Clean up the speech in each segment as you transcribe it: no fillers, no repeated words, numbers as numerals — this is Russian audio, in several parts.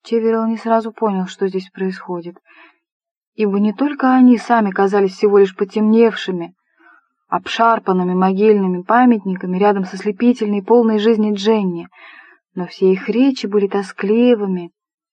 Чеверилл не сразу понял, что здесь происходит, ибо не только они сами казались всего лишь потемневшими, обшарпанными могильными памятниками рядом со слепительной, полной жизни Дженни, но все их речи были тоскливыми.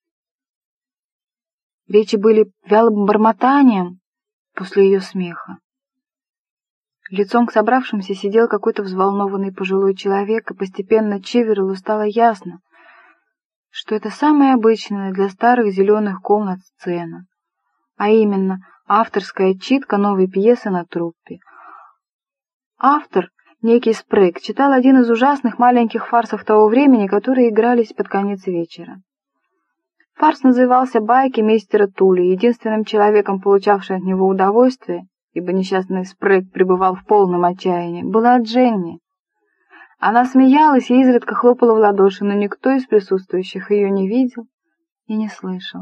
Речи были вялым бормотанием после ее смеха. Лицом к собравшимся сидел какой-то взволнованный пожилой человек, и постепенно Чевериллу стало ясно, что это самая обычная для старых зеленых комнат сцена, а именно авторская читка новой пьесы на труппе. Автор, некий Спрэг, читал один из ужасных маленьких фарсов того времени, которые игрались под конец вечера. Фарс назывался «Байки мистера Тули», единственным человеком, получавшим от него удовольствие, ибо несчастный Спрэг пребывал в полном отчаянии, была Дженни. Она смеялась и изредка хлопала в ладоши, но никто из присутствующих ее не видел и не слышал.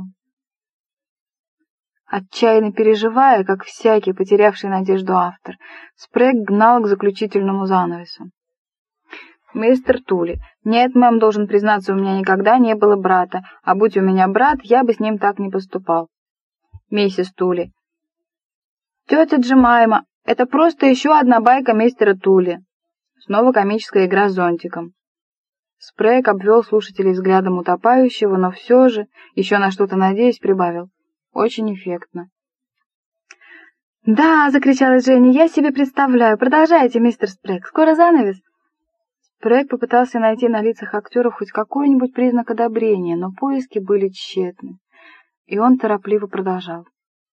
Отчаянно переживая, как всякий потерявший надежду автор, Спрэг гнал к заключительному занавесу. «Мистер Тули, нет, мэм, должен признаться, у меня никогда не было брата, а будь у меня брат, я бы с ним так не поступал. Миссис Тули, тетя Джемайма, это просто еще одна байка мистера Тули». Снова комическая игра с зонтиком. Спрэг обвел слушателей взглядом утопающего, но все же, еще на что-то надеясь, прибавил: «Очень эффектно». «Да!» — закричала Дженни. «Я себе представляю. Продолжайте, мистер Спрэг. Скоро занавес?» Спрэг попытался найти на лицах актеров хоть какой-нибудь признак одобрения, но поиски были тщетны, и он торопливо продолжал.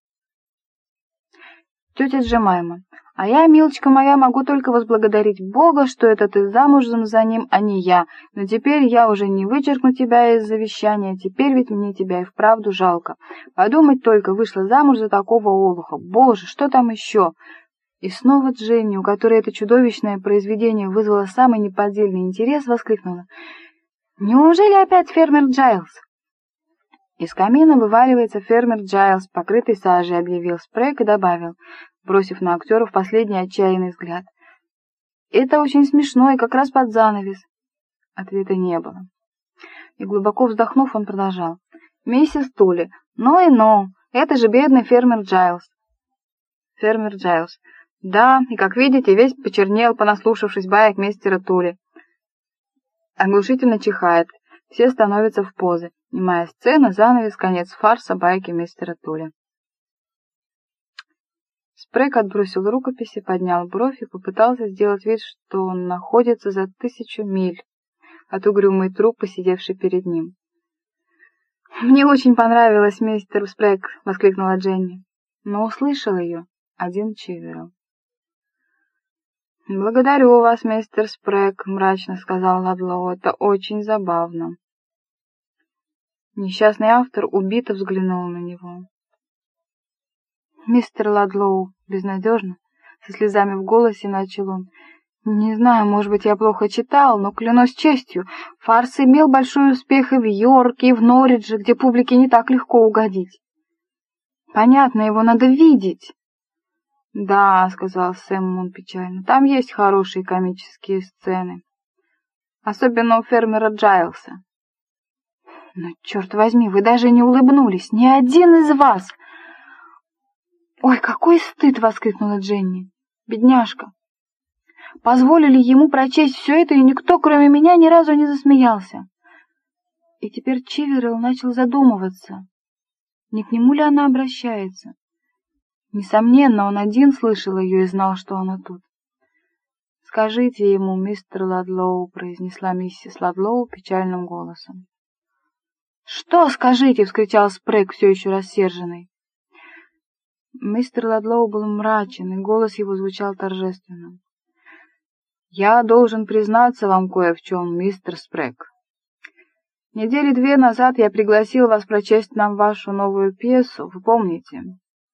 «Тетя Джемайма, а я, милочка моя, могу только возблагодарить Бога, что это ты замужем за ним, а не я, но теперь я уже не вычеркну тебя из завещания, теперь ведь мне тебя и вправду жалко. Подумать только, вышла замуж за такого олуха. Боже, что там еще?» И снова Дженни, у которой это чудовищное произведение вызвало самый неподдельный интерес, воскликнула: «Неужели опять фермер Джайлз?» «Из камина вываливается фермер Джайлз, покрытый сажей», — объявил Спрэг и добавил, бросив на актеров последний отчаянный взгляд: «Это очень смешно и как раз под занавес». Ответа не было. И глубоко вздохнув, он продолжал: «Миссис Тули, ну и ну, это же бедный фермер Джайлз». Фермер Джайлз: «Да, и, как видите, весь почернел, понаслушавшись баек мистера Тули». Оглушительно чихает, все становятся в позы. Немая сцена, занавес, конец фарса, байки мистера Тули. Спрэг отбросил рукописи, поднял бровь и попытался сделать вид, что он находится за 1000 миль от угрюмой труппы, сидевшей перед ним. «Мне очень понравилось, мистер Спрэг!» — воскликнула Дженни, но услышал ее один Чеверилл. «Благодарю вас, мистер Спрэг», — мрачно сказал Ладлоу, — «это очень забавно». Несчастный автор убито взглянул на него. «Мистер Ладлоу», — безнадежно, со слезами в голосе начал он, — «не знаю, может быть, я плохо читал, но, клянусь честью, фарс имел большой успех и в Йорке, и в Норридже, где публике не так легко угодить. Понятно, его надо видеть». «Да», — сказал Сэм Мун печально, — «там есть хорошие комические сцены. Особенно у фермера Джайлса». «Но, черт возьми, вы даже не улыбнулись, ни один из вас!» «Ой, какой стыд!» — воскликнула Дженни. «Бедняжка! Позволили ему прочесть все это, и никто, кроме меня, ни разу не засмеялся». И теперь Чеверилл начал задумываться, не к нему ли она обращается. Несомненно, он один слышал ее и знал, что она тут. «Скажите ему, мистер Ладлоу», — произнесла миссис Ладлоу печальным голосом. «Что скажите?» — вскричал Спрэг, все еще рассерженный. Мистер Ладлоу был мрачен, и голос его звучал торжественно. «Я должен признаться вам кое в чем, мистер Спрэг. Недели 2 назад я пригласил вас прочесть нам вашу новую пьесу, вы помните?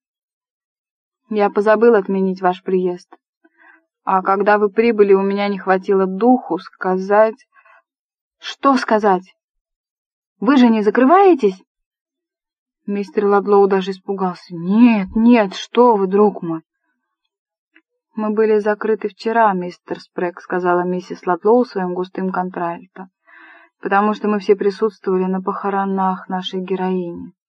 Я позабыл отменить ваш приезд. А когда вы прибыли, у меня не хватило духу сказать...» «Что сказать? Вы же не закрываетесь?» Мистер Ладлоу даже испугался. «Нет, нет, что вы, друг мой!» «Мы были закрыты вчера, мистер Спрэг», — сказала миссис Ладлоу своим густым контральто. потому что мы все присутствовали на похоронах нашей героини.